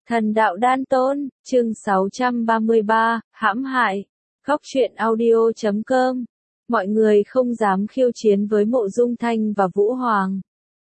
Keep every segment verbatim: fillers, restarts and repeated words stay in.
Thần đạo đan tôn, chương sáu trăm ba mươi ba, hãm hại. Góc truyện audio chấm com. Mọi người không dám khiêu chiến với Mộ Dung Thanh và Vũ Hoàng.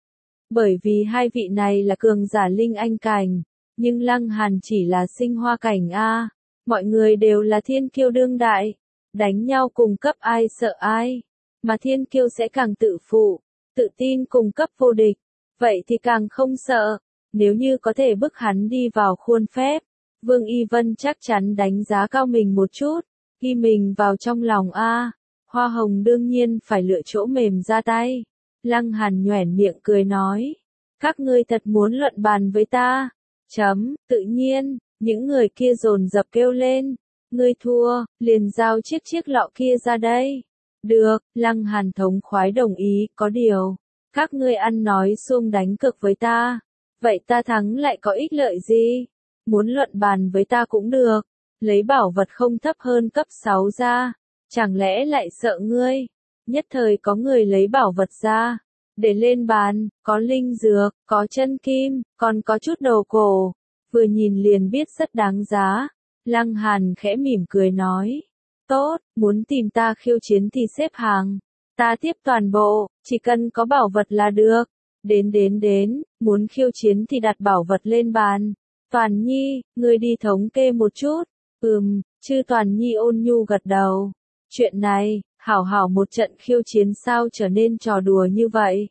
Bởi vì hai vị này là cường giả linh anh cảnh, nhưng Lăng Hàn chỉ là sinh hoa cảnh a. Mọi người đều là thiên kiêu đương đại, đánh nhau cùng cấp ai sợ ai, mà thiên kiêu sẽ càng tự phụ, tự tin cùng cấp vô địch, vậy thì càng không sợ. Nếu như có thể bức hắn đi vào khuôn phép, Vương Y Vân chắc chắn đánh giá cao mình một chút, ghi mình vào trong lòng a. Hoa Hồng đương nhiên phải lựa chỗ mềm ra tay. Lăng Hàn nhoẻn miệng cười nói, các ngươi thật muốn luận bàn với ta? Chấm, tự nhiên, những người kia dồn dập kêu lên, ngươi thua, liền giao chiếc chiếc lọ kia ra đây. Được, Lăng Hàn thống khoái đồng ý, có điều, các ngươi ăn nói xuông đánh cược với ta. Vậy ta thắng lại có ích lợi gì? Muốn luận bàn với ta cũng được, lấy bảo vật không thấp hơn cấp sáu ra, chẳng lẽ lại sợ ngươi? Nhất thời có người lấy bảo vật ra, để lên bàn, có linh dược, có chân kim, còn có chút đồ cổ, vừa nhìn liền biết rất đáng giá. Lăng Hàn khẽ mỉm cười nói, tốt, muốn tìm ta khiêu chiến thì xếp hàng, ta tiếp toàn bộ, chỉ cần có bảo vật là được. Đến đến đến, muốn khiêu chiến thì đặt bảo vật lên bàn. Toàn Nhi, ngươi đi thống kê một chút. Ừm, chư Toàn Nhi ôn nhu gật đầu. Chuyện này, hảo hảo một trận khiêu chiến sao trở nên trò đùa như vậy.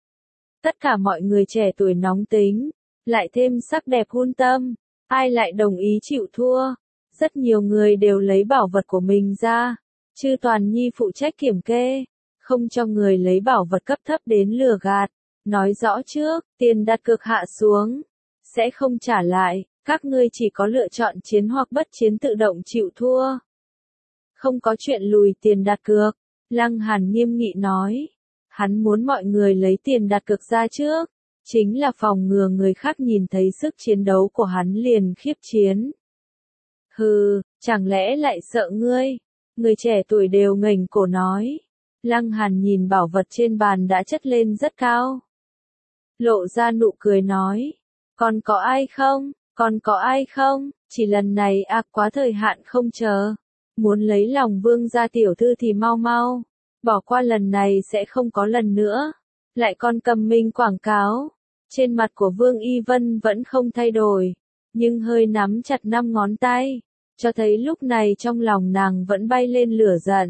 Tất cả mọi người trẻ tuổi nóng tính, lại thêm sắc đẹp hun tâm, ai lại đồng ý chịu thua. Rất nhiều người đều lấy bảo vật của mình ra. Chư Toàn Nhi phụ trách kiểm kê, không cho người lấy bảo vật cấp thấp đến lừa gạt. Nói rõ trước, tiền đặt cược hạ xuống, sẽ không trả lại, các ngươi chỉ có lựa chọn chiến hoặc bất chiến tự động chịu thua. Không có chuyện lùi tiền đặt cược, Lăng Hàn nghiêm nghị nói. Hắn muốn mọi người lấy tiền đặt cược ra trước, chính là phòng ngừa người khác nhìn thấy sức chiến đấu của hắn liền khiếp chiến. Hừ, chẳng lẽ lại sợ ngươi? Người trẻ tuổi đều ngẩng cổ nói. Lăng Hàn nhìn bảo vật trên bàn đã chất lên rất cao. Lộ ra nụ cười nói, còn có ai không, còn có ai không, chỉ lần này à quá thời hạn không chờ, muốn lấy lòng Vương gia tiểu thư thì mau mau, bỏ qua lần này sẽ không có lần nữa, lại còn cầm mình quảng cáo. Trên mặt của Vương Y Vân vẫn không thay đổi, nhưng hơi nắm chặt năm ngón tay, cho thấy lúc này trong lòng nàng vẫn bay lên lửa giận.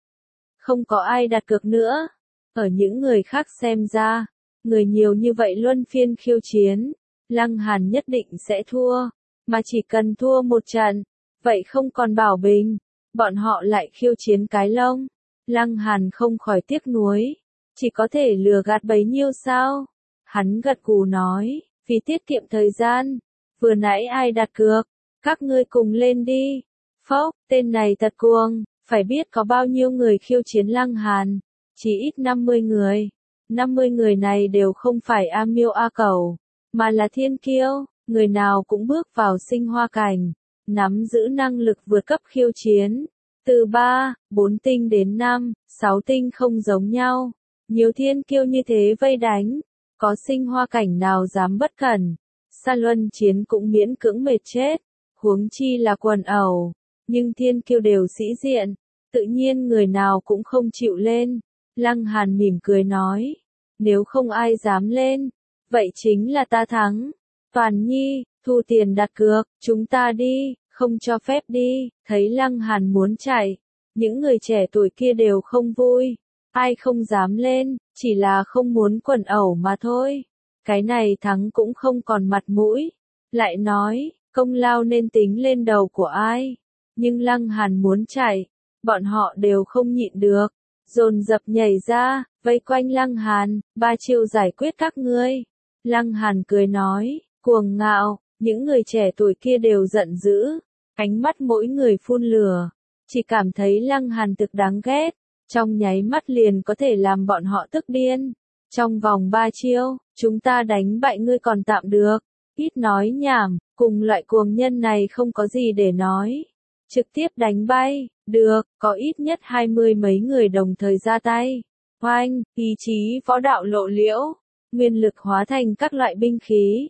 Không có ai đặt cược nữa, ở những người khác xem ra, người nhiều như vậy luân phiên khiêu chiến, Lăng Hàn nhất định sẽ thua, mà chỉ cần thua một trận, vậy không còn bảo bình, bọn họ lại khiêu chiến cái lông. Lăng Hàn không khỏi tiếc nuối, chỉ có thể lừa gạt bấy nhiêu sao? Hắn gật gù nói, vì tiết kiệm thời gian, vừa nãy ai đặt cược, các ngươi cùng lên đi. Phốc, tên này thật cuồng, phải biết có bao nhiêu người khiêu chiến Lăng Hàn, chỉ ít năm mươi người. năm mươi người này đều không phải A Miêu A Cẩu, mà là thiên kiêu, người nào cũng bước vào sinh hoa cảnh, nắm giữ năng lực vượt cấp khiêu chiến. Từ ba, bốn tinh đến năm, sáu tinh không giống nhau. Nhiều thiên kiêu như thế vây đánh, có sinh hoa cảnh nào dám bất cẩn. Sa luân chiến cũng miễn cưỡng mệt chết, huống chi là quần ẩu, nhưng thiên kiêu đều sĩ diện, tự nhiên người nào cũng không chịu lên. Lăng Hàn mỉm cười nói, nếu không ai dám lên, vậy chính là ta thắng. Toàn Nhi, thu tiền đặt cược, chúng ta đi, không cho phép đi. Thấy Lăng Hàn muốn chạy, những người trẻ tuổi kia đều không vui, ai không dám lên, chỉ là không muốn quần ẩu mà thôi. Cái này thắng cũng không còn mặt mũi, lại nói, công lao nên tính lên đầu của ai. Nhưng Lăng Hàn muốn chạy, bọn họ đều không nhịn được, dồn dập nhảy ra, vây quanh Lăng Hàn, ba chiêu giải quyết các ngươi. Lăng Hàn cười nói, cuồng ngạo, những người trẻ tuổi kia đều giận dữ, ánh mắt mỗi người phun lửa, chỉ cảm thấy Lăng Hàn thực đáng ghét, trong nháy mắt liền có thể làm bọn họ tức điên. Trong vòng ba chiêu, chúng ta đánh bại ngươi còn tạm được, ít nói nhảm, cùng loại cuồng nhân này không có gì để nói. Trực tiếp đánh bay, được, có ít nhất hai mươi mấy người đồng thời ra tay. Oanh, ý chí võ đạo lộ liễu, nguyên lực hóa thành các loại binh khí.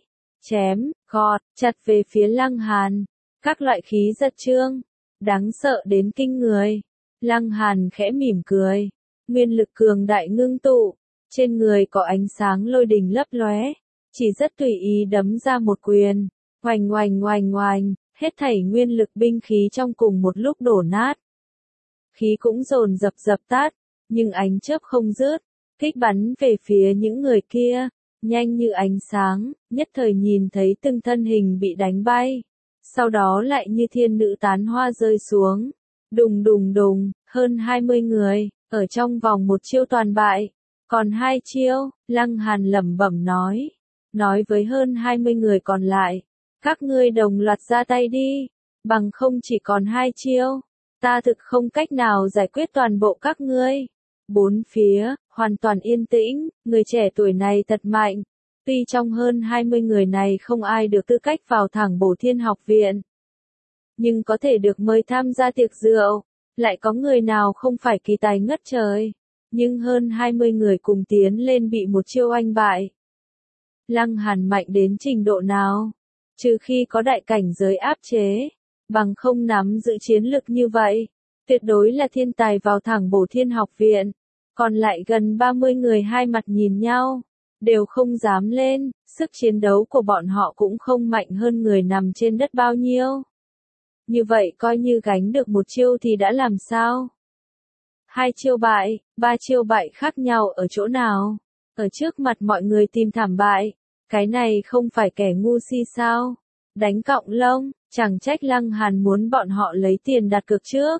chém, gọt, chặt về phía Lăng Hàn. Các loại khí giật trương, đáng sợ đến kinh người. Lăng Hàn khẽ mỉm cười, nguyên lực cường đại ngưng tụ, trên người có ánh sáng lôi đình lấp lóe, chỉ rất tùy ý đấm ra một quyền, oành oành oành oành, hết thảy nguyên lực binh khí trong cùng một lúc đổ nát. Khí cũng dồn dập dập tắt, nhưng ánh chớp không dứt, kích bắn về phía những người kia, nhanh như ánh sáng, nhất thời nhìn thấy từng thân hình bị đánh bay, sau đó lại như thiên nữ tán hoa rơi xuống. Đùng đùng đùng, hơn hai mươi người, ở trong vòng một chiêu toàn bại, còn hai chiêu, Lăng Hàn lẩm bẩm nói, nói với hơn hai mươi người còn lại, các ngươi đồng loạt ra tay đi, bằng không chỉ còn hai chiêu, ta thực không cách nào giải quyết toàn bộ các ngươi. Bốn phía, hoàn toàn yên tĩnh, người trẻ tuổi này thật mạnh, tuy trong hơn hai mươi người này không ai được tư cách vào thẳng Bổ Thiên Học Viện, nhưng có thể được mời tham gia tiệc rượu, lại có người nào không phải kỳ tài ngất trời, nhưng hơn hai mươi người cùng tiến lên bị một chiêu oanh bại. Lăng Hàn mạnh đến trình độ nào? Trừ khi có đại cảnh giới áp chế, bằng không nắm giữ chiến lực như vậy, tuyệt đối là thiên tài vào thẳng Bổ Thiên Học Viện. Còn lại gần ba mươi người hai mặt nhìn nhau, đều không dám lên, sức chiến đấu của bọn họ cũng không mạnh hơn người nằm trên đất bao nhiêu. Như vậy coi như gánh được một chiêu thì đã làm sao? Hai chiêu bại, ba chiêu bại khác nhau ở chỗ nào? Ở trước mặt mọi người tìm thảm bại, cái này không phải kẻ ngu si sao? Đánh cọng lông, chẳng trách Lăng Hàn muốn bọn họ lấy tiền đặt cược trước.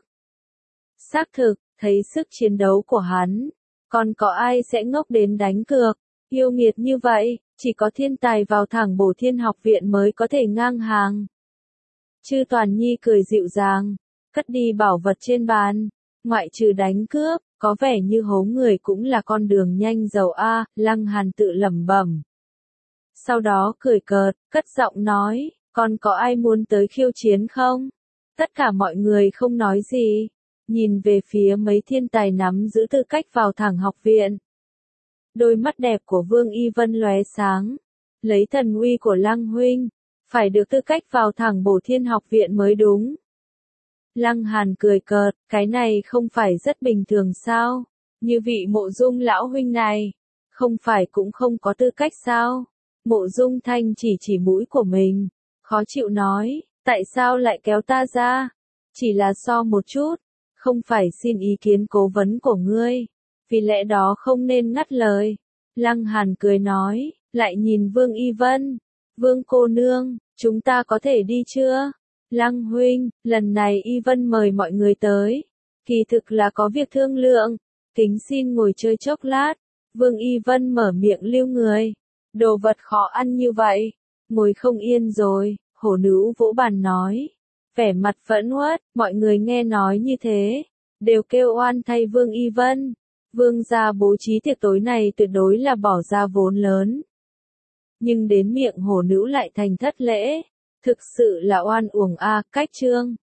Xác thực, thấy sức chiến đấu của hắn, còn có ai sẽ ngốc đến đánh cược? Yêu nghiệt như vậy, chỉ có thiên tài vào thẳng Bổ Thiên Học Viện mới có thể ngang hàng. Chư Toàn Nhi cười dịu dàng, cất đi bảo vật trên bàn, ngoại trừ đánh cướp, có vẻ như hố người cũng là con đường nhanh giàu a, Lăng Hàn tự lẩm bẩm. Sau đó cười cợt, cất giọng nói, còn có ai muốn tới khiêu chiến không? Tất cả mọi người không nói gì, nhìn về phía mấy thiên tài nắm giữ tư cách vào thẳng học viện. Đôi mắt đẹp của Vương Y Vân lóe sáng, lấy thần uy của Lăng huynh, phải được tư cách vào thẳng Bổ Thiên Học Viện mới đúng. Lăng Hàn cười cợt, cái này không phải rất bình thường sao? Như vị Mộ Dung lão huynh này, không phải cũng không có tư cách sao? Mộ Dung Thanh chỉ chỉ mũi của mình, khó chịu nói, tại sao lại kéo ta ra? Chỉ là so một chút, không phải xin ý kiến cố vấn của ngươi, vì lẽ đó không nên ngắt lời. Lăng Hàn cười nói, lại nhìn Vương Y Vân, Vương cô nương, chúng ta có thể đi chưa? Lăng huynh, lần này Y Vân mời mọi người tới, kỳ thực là có việc thương lượng, kính xin ngồi chơi chốc lát. Vương Y Vân mở miệng lưu người, đồ vật khó ăn như vậy, ngồi không yên rồi. Hổ nữ vỗ bàn nói, vẻ mặt phẫn uất, mọi người nghe nói như thế, đều kêu oan thay Vương Y Vân. Vương gia bố trí tiệc tối này tuyệt đối là bỏ ra vốn lớn, nhưng đến miệng hổ nữ lại thành thất lễ, thực sự là oan uổng a. Cách chương